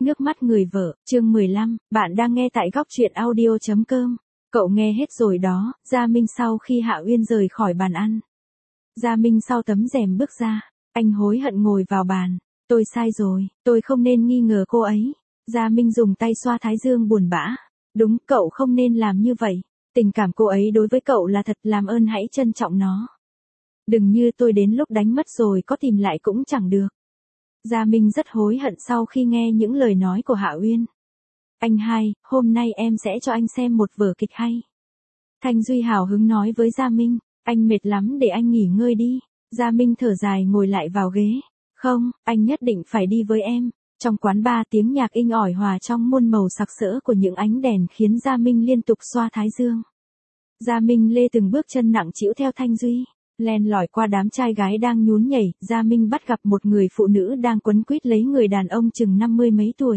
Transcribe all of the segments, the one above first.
Nước mắt người vợ, chương 15, bạn đang nghe tại góc truyện audio.com. Cậu nghe hết rồi đó, Gia Minh sau khi Hạ Uyên rời khỏi bàn ăn. Gia Minh sau tấm rèm bước ra, anh hối hận ngồi vào bàn. Tôi sai rồi, tôi không nên nghi ngờ cô ấy. Gia Minh dùng tay xoa thái dương buồn bã. Đúng, cậu không nên làm như vậy. Tình cảm cô ấy đối với cậu là thật, làm ơn hãy trân trọng nó. Đừng như tôi đến lúc đánh mất rồi có tìm lại cũng chẳng được. Gia Minh rất hối hận sau khi nghe những lời nói của Hạ Uyên. Anh hai, hôm nay em sẽ cho anh xem một vở kịch hay. Thanh Duy hào hứng nói với Gia Minh, anh mệt lắm để anh nghỉ ngơi đi. Gia Minh thở dài ngồi lại vào ghế. Không, anh nhất định phải đi với em. Trong quán bar tiếng nhạc inh ỏi hòa trong muôn màu sặc sỡ của những ánh đèn khiến Gia Minh liên tục xoa thái dương. Gia Minh lê từng bước chân nặng trĩu theo Thanh Duy. Len lỏi qua đám trai gái đang nhún nhảy, Gia Minh bắt gặp một người phụ nữ đang quấn quýt lấy người đàn ông chừng 50 mấy tuổi.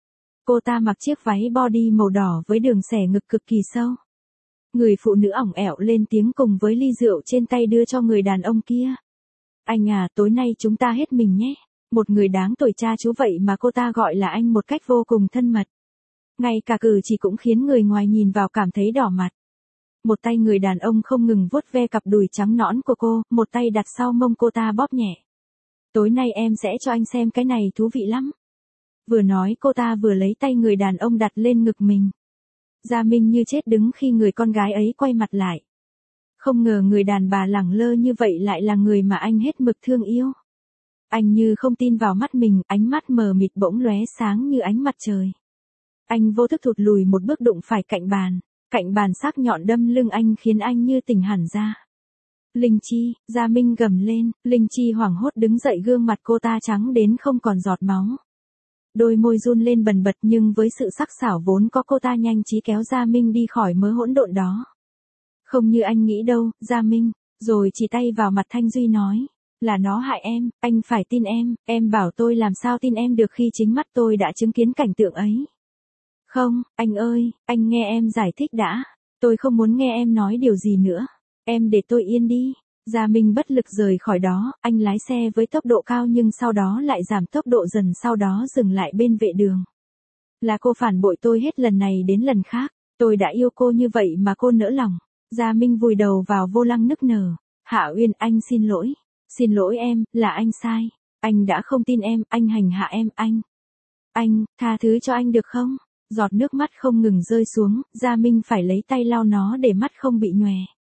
Cô ta mặc chiếc váy body màu đỏ với đường xẻ ngực cực kỳ sâu. Người phụ nữ ỏng ẻo lên tiếng cùng với ly rượu trên tay đưa cho người đàn ông kia. Anh à, tối nay chúng ta hết mình nhé. Một người đáng tuổi cha chú vậy mà cô ta gọi là anh một cách vô cùng thân mật. Ngay cả cử chỉ cũng khiến người ngoài nhìn vào cảm thấy đỏ mặt. Một tay người đàn ông không ngừng vuốt ve cặp đùi trắng nõn của cô, một tay đặt sau mông cô ta bóp nhẹ. Tối nay em sẽ cho anh xem cái này thú vị lắm. Vừa nói cô ta vừa lấy tay người đàn ông đặt lên ngực mình. Gia Minh như chết đứng khi người con gái ấy quay mặt lại. Không ngờ người đàn bà lẳng lơ như vậy lại là người mà anh hết mực thương yêu. Anh như không tin vào mắt mình, ánh mắt mờ mịt bỗng lóe sáng như ánh mặt trời. Anh vô thức thụt lùi một bước đụng phải cạnh bàn. Cạnh bàn sắc nhọn đâm lưng anh khiến anh như tỉnh hẳn ra. Linh Chi, Gia Minh gầm lên, Linh Chi hoảng hốt đứng dậy, gương mặt cô ta trắng đến không còn giọt máu. Đôi môi run lên bần bật nhưng với sự sắc sảo vốn có cô ta nhanh trí kéo Gia Minh đi khỏi mớ hỗn độn đó. Không như anh nghĩ đâu, Gia Minh, rồi chỉ tay vào mặt Thanh Duy nói. Là nó hại em, anh phải tin em bảo tôi làm sao tin em được khi chính mắt tôi đã chứng kiến cảnh tượng ấy. Không, anh ơi, anh nghe em giải thích đã. Tôi không muốn nghe em nói điều gì nữa. Em để tôi yên đi. Gia Minh bất lực rời khỏi đó, anh lái xe với tốc độ cao nhưng sau đó lại giảm tốc độ dần, sau đó dừng lại bên vệ đường. Là cô phản bội tôi hết lần này đến lần khác. Tôi đã yêu cô như vậy mà cô nỡ lòng. Gia Minh vùi đầu vào vô lăng nức nở. Hạ Uyên, anh xin lỗi. Xin lỗi em, là anh sai. Anh đã không tin em, anh hành hạ em, anh, tha thứ cho anh được không? Giọt nước mắt không ngừng rơi xuống, Gia Minh phải lấy tay lau nó để mắt không bị nhòe.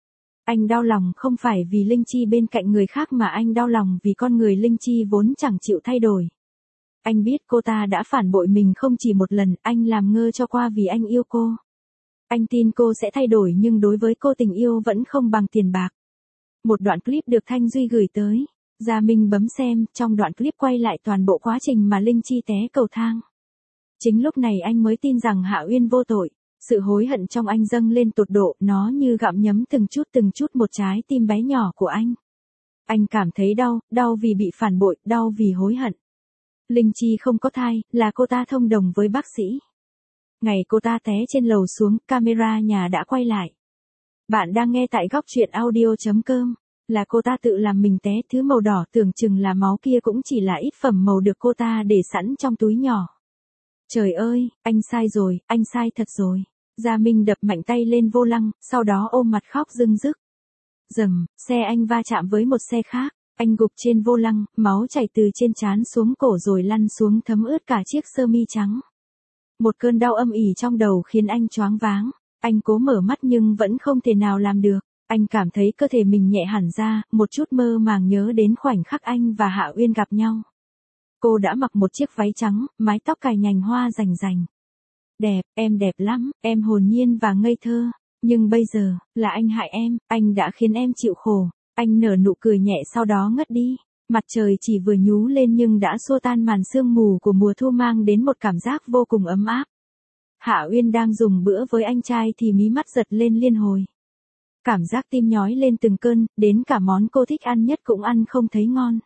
Anh đau lòng không phải vì Linh Chi bên cạnh người khác mà anh đau lòng vì con người Linh Chi vốn chẳng chịu thay đổi. Anh biết cô ta đã phản bội mình không chỉ một lần, anh làm ngơ cho qua vì anh yêu cô. Anh tin cô sẽ thay đổi nhưng đối với cô tình yêu vẫn không bằng tiền bạc. Một đoạn clip được Thanh Duy gửi tới. Gia Minh bấm xem, trong đoạn clip quay lại toàn bộ quá trình mà Linh Chi té cầu thang. Chính lúc này anh mới tin rằng Hạ Uyên vô tội. Sự hối hận trong anh dâng lên tột độ, nó như gặm nhấm từng chút một trái tim bé nhỏ của anh. Anh cảm thấy đau, đau vì bị phản bội, đau vì hối hận. Linh Chi không có thai, là cô ta thông đồng với bác sĩ. Ngày cô ta té trên lầu xuống, camera nhà đã quay lại. Bạn đang nghe tại góc truyện audio.com. Là cô ta tự làm mình té, thứ màu đỏ tưởng chừng là máu kia cũng chỉ là ít phẩm màu được cô ta để sẵn trong túi nhỏ. Trời ơi, anh sai rồi, anh sai thật rồi. Gia Minh đập mạnh tay lên vô lăng, sau đó ôm mặt khóc rưng rức. Rầm, xe anh va chạm với một xe khác. Anh gục trên vô lăng, máu chảy từ trên trán xuống cổ rồi lăn xuống thấm ướt cả chiếc sơ mi trắng. Một cơn đau âm ỉ trong đầu khiến anh choáng váng. Anh cố mở mắt nhưng vẫn không thể nào làm được. Anh cảm thấy cơ thể mình nhẹ hẳn ra, một chút mơ màng nhớ đến khoảnh khắc anh và Hạ Uyên gặp nhau. Cô đã mặc một chiếc váy trắng, mái tóc cài nhành hoa rành rành. Đẹp, em đẹp lắm, em hồn nhiên và ngây thơ. Nhưng bây giờ, là anh hại em, anh đã khiến em chịu khổ. Anh nở nụ cười nhẹ sau đó ngất đi. Mặt trời chỉ vừa nhú lên nhưng đã xua tan màn sương mù của mùa thu mang đến một cảm giác vô cùng ấm áp. Hạ Uyên đang dùng bữa với anh trai thì mí mắt giật lên liên hồi. Cảm giác tim nhói lên từng cơn, đến cả món cô thích ăn nhất cũng ăn không thấy ngon.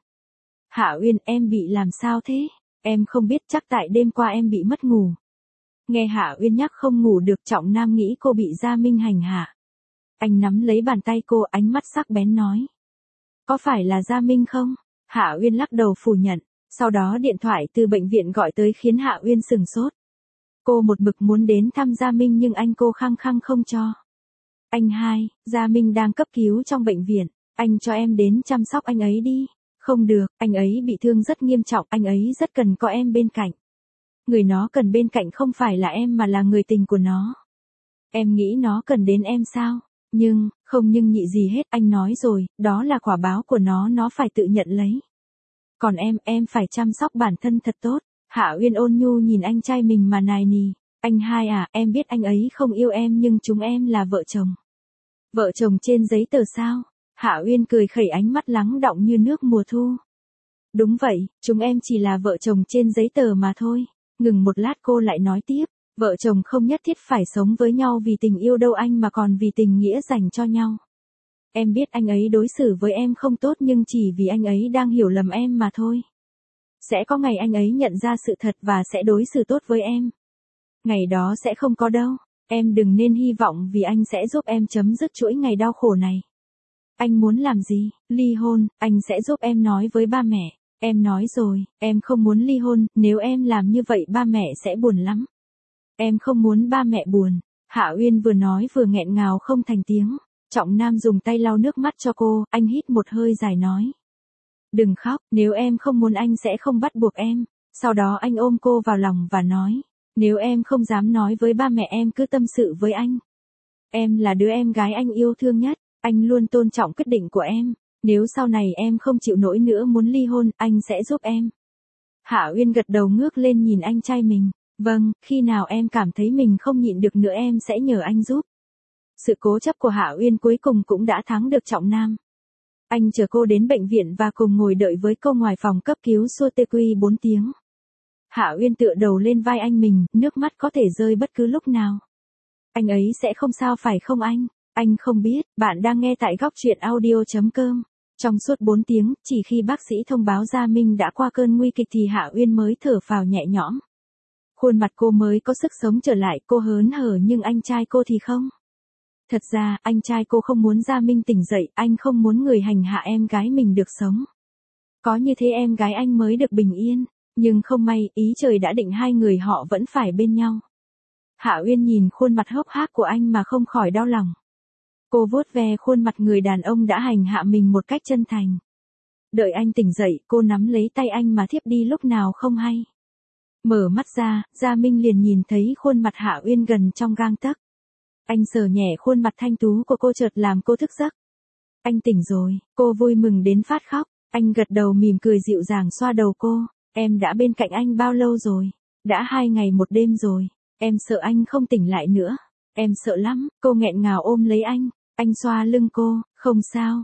Hạ Uyên, em bị làm sao thế? Em không biết, chắc tại đêm qua em bị mất ngủ. Nghe Hạ Uyên nhắc không ngủ được, Trọng Nam nghĩ cô bị Gia Minh hành hạ. Anh nắm lấy bàn tay cô, ánh mắt sắc bén nói. Có phải là Gia Minh không? Hạ Uyên lắc đầu phủ nhận. Sau đó điện thoại từ bệnh viện gọi tới khiến Hạ Uyên sửng sốt. Cô một mực muốn đến thăm Gia Minh nhưng anh cô khăng khăng không cho. Anh hai, Gia Minh đang cấp cứu trong bệnh viện, anh cho em đến chăm sóc anh ấy đi. Không được, anh ấy bị thương rất nghiêm trọng, anh ấy rất cần có em bên cạnh. Người nó cần bên cạnh không phải là em mà là người tình của nó. Em nghĩ nó cần đến em sao? Không nhưng nhị gì hết, anh nói rồi, đó là quả báo của nó phải tự nhận lấy. Còn em phải chăm sóc bản thân thật tốt. Hạ Uyên ôn nhu nhìn anh trai mình mà nài nỉ. Anh hai à, em biết anh ấy không yêu em nhưng chúng em là vợ chồng. Vợ chồng trên giấy tờ sao? Hạ Uyên cười khẩy ánh mắt lắng đọng như nước mùa thu. Đúng vậy, chúng em chỉ là vợ chồng trên giấy tờ mà thôi. Ngừng một lát cô lại nói tiếp. Vợ chồng không nhất thiết phải sống với nhau vì tình yêu đâu anh mà còn vì tình nghĩa dành cho nhau. Em biết anh ấy đối xử với em không tốt nhưng chỉ vì anh ấy đang hiểu lầm em mà thôi. Sẽ có ngày anh ấy nhận ra sự thật và sẽ đối xử tốt với em. Ngày đó sẽ không có đâu. Em đừng nên hy vọng vì anh sẽ giúp em chấm dứt chuỗi ngày đau khổ này. Anh muốn làm gì? Ly hôn, anh sẽ giúp em nói với ba mẹ. Em nói rồi, em không muốn ly hôn, nếu em làm như vậy ba mẹ sẽ buồn lắm. Em không muốn ba mẹ buồn. Hạ Uyên vừa nói vừa nghẹn ngào không thành tiếng. Trọng Nam dùng tay lau nước mắt cho cô, anh hít một hơi dài nói. Đừng khóc, nếu em không muốn anh sẽ không bắt buộc em. Sau đó anh ôm cô vào lòng và nói. Nếu em không dám nói với ba mẹ em cứ tâm sự với anh. Em là đứa em gái anh yêu thương nhất, anh luôn tôn trọng quyết định của em. Nếu sau này em không chịu nổi nữa muốn ly hôn, anh sẽ giúp em. Hạ Uyên gật đầu ngước lên nhìn anh trai mình. Vâng, khi nào em cảm thấy mình không nhịn được nữa em sẽ nhờ anh giúp. Sự cố chấp của Hạ Uyên cuối cùng cũng đã thắng được Trọng Nam. Anh chở cô đến bệnh viện và cùng ngồi đợi với cô ngoài phòng cấp cứu suốt tê quy 4 tiếng. Hạ Uyên tựa đầu lên vai anh mình, nước mắt có thể rơi bất cứ lúc nào. Anh ấy sẽ không sao phải không anh? Anh không biết, bạn đang nghe tại góc truyện audio.com. Trong suốt 4 tiếng, chỉ khi bác sĩ thông báo Gia Minh đã qua cơn nguy kịch thì Hạ Uyên mới thở phào nhẹ nhõm. Khuôn mặt cô mới có sức sống trở lại, cô hớn hở nhưng anh trai cô thì không. Thật ra, anh trai cô không muốn Gia Minh tỉnh dậy, anh không muốn người hành hạ em gái mình được sống. Có như thế em gái anh mới được bình yên, nhưng không may, ý trời đã định hai người họ vẫn phải bên nhau. Hạ Uyên nhìn khuôn mặt hốc hác của anh mà không khỏi đau lòng. Cô vuốt ve khuôn mặt người đàn ông đã hành hạ mình một cách chân thành. Đợi anh tỉnh dậy, cô nắm lấy tay anh mà thiếp đi lúc nào không hay. Mở mắt ra, Gia Minh liền nhìn thấy khuôn mặt Hạ Uyên gần trong gang tấc. Anh sờ nhẹ khuôn mặt thanh tú của cô chợt làm cô thức giấc. Anh tỉnh rồi, cô vui mừng đến phát khóc. Anh gật đầu mỉm cười dịu dàng xoa đầu cô. Em đã bên cạnh anh bao lâu rồi? Đã 2 ngày 1 đêm rồi. Em sợ anh không tỉnh lại nữa. Em sợ lắm, cô nghẹn ngào ôm lấy anh. Anh xoa lưng cô, không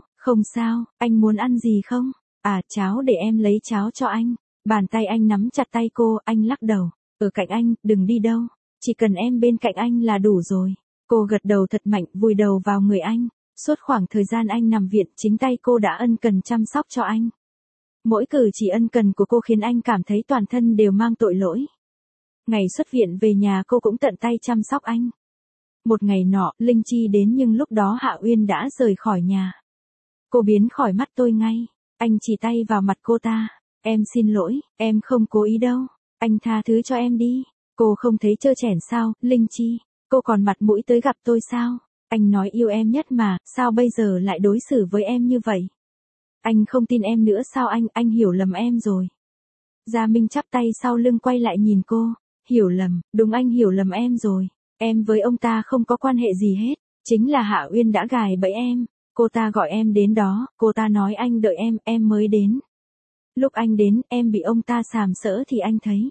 sao, anh muốn ăn gì không? À cháo để em lấy cháo cho anh. Bàn tay anh nắm chặt tay cô, anh lắc đầu. Ở cạnh anh, đừng đi đâu. Chỉ cần em bên cạnh anh là đủ rồi. Cô gật đầu thật mạnh, vùi đầu vào người anh. Suốt khoảng thời gian anh nằm viện, chính tay cô đã ân cần chăm sóc cho anh. Mỗi cử chỉ ân cần của cô khiến anh cảm thấy toàn thân đều mang tội lỗi. Ngày xuất viện về nhà cô cũng tận tay chăm sóc anh. Một ngày nọ, Linh Chi đến nhưng lúc đó Hạ Uyên đã rời khỏi nhà. Cô biến khỏi mắt tôi ngay. Anh chỉ tay vào mặt cô ta. Em xin lỗi, em không cố ý đâu. Anh tha thứ cho em đi. Cô không thấy trơ trẽn sao, Linh Chi? Cô còn mặt mũi tới gặp tôi sao? Anh nói yêu em nhất mà, sao bây giờ lại đối xử với em như vậy? Anh không tin em nữa sao anh hiểu lầm em rồi. Gia Minh chắp tay sau lưng quay lại nhìn cô. Hiểu lầm, đúng anh hiểu lầm em rồi. Em với ông ta không có quan hệ gì hết. Chính là Hạ Uyên đã gài bẫy em. Cô ta gọi em đến đó, cô ta nói anh đợi em mới đến. Lúc anh đến, em bị ông ta sàm sỡ thì anh thấy.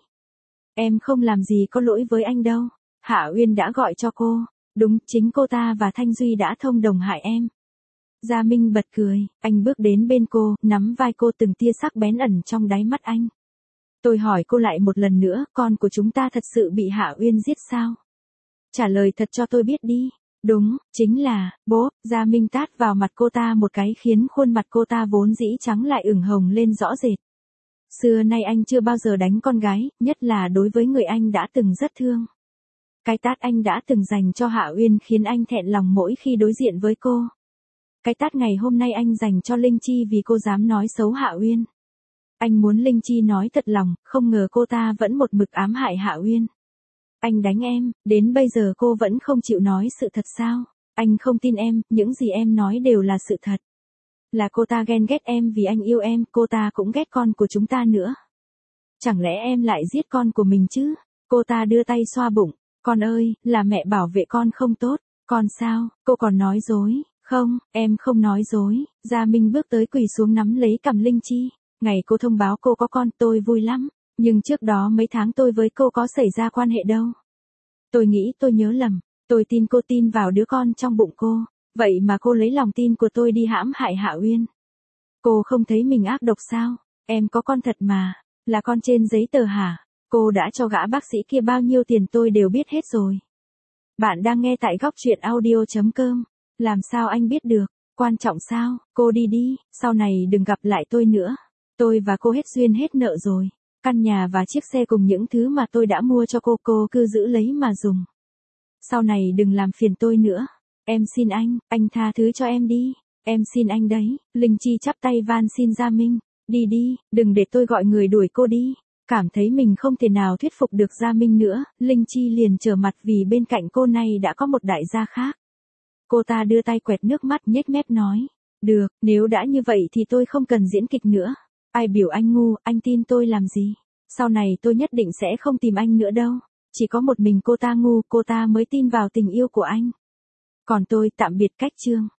Em không làm gì có lỗi với anh đâu. Hạ Uyên đã gọi cho cô. Đúng, chính cô ta và Thanh Duy đã thông đồng hại em. Gia Minh bật cười, anh bước đến bên cô, nắm vai cô từng tia sắc bén ẩn trong đáy mắt anh. Tôi hỏi cô lại một lần nữa, con của chúng ta thật sự bị Hạ Uyên giết sao? Trả lời thật cho tôi biết đi. Đúng, chính là, bố, Gia Minh tát vào mặt cô ta một cái khiến khuôn mặt cô ta vốn dĩ trắng lại ửng hồng lên rõ rệt. Xưa nay anh chưa bao giờ đánh con gái, nhất là đối với người anh đã từng rất thương. Cái tát anh đã từng dành cho Hạ Uyên khiến anh thẹn lòng mỗi khi đối diện với cô. Cái tát ngày hôm nay anh dành cho Linh Chi vì cô dám nói xấu Hạ Uyên. Anh muốn Linh Chi nói thật lòng, không ngờ cô ta vẫn một mực ám hại Hạ Uyên. Anh đánh em, đến bây giờ cô vẫn không chịu nói sự thật sao? Anh không tin em, những gì em nói đều là sự thật. Là cô ta ghen ghét em vì anh yêu em, cô ta cũng ghét con của chúng ta nữa. Chẳng lẽ em lại giết con của mình chứ? Cô ta đưa tay xoa bụng. Con ơi, là mẹ bảo vệ con không tốt. Con sao, cô còn nói dối. Không, em không nói dối. Gia Minh bước tới quỳ xuống nắm lấy cằm Linh Chi. Ngày cô thông báo cô có con tôi vui lắm. Nhưng trước đó mấy tháng tôi với cô có xảy ra quan hệ đâu. Tôi nghĩ tôi nhớ lầm. Tôi tin cô tin vào đứa con trong bụng cô. Vậy mà cô lấy lòng tin của tôi đi hãm hại Hạ Uyên. Cô không thấy mình ác độc sao? Em có con thật mà. Là con trên giấy tờ hả? Cô đã cho gã bác sĩ kia bao nhiêu tiền tôi đều biết hết rồi. Bạn đang nghe tại góc truyện audio.com. Làm sao anh biết được? Quan trọng sao? Cô đi đi, sau này đừng gặp lại tôi nữa. Tôi và cô hết duyên hết nợ rồi. Căn nhà và chiếc xe cùng những thứ mà tôi đã mua cho cô cứ giữ lấy mà dùng. Sau này đừng làm phiền tôi nữa. Em xin anh tha thứ cho em đi. Em xin anh đấy. Linh Chi chắp tay van xin Gia Minh. Đi đi, đừng để tôi gọi người đuổi cô đi. Cảm thấy mình không thể nào thuyết phục được Gia Minh nữa, Linh Chi liền trở mặt vì bên cạnh cô này đã có một đại gia khác. Cô ta đưa tay quẹt nước mắt nhếch mép nói. Được, nếu đã như vậy thì tôi không cần diễn kịch nữa. Ai biểu anh ngu, anh tin tôi làm gì? Sau này tôi nhất định sẽ không tìm anh nữa đâu. Chỉ có một mình cô ta ngu, cô ta mới tin vào tình yêu của anh. Còn tôi tạm biệt cách chương.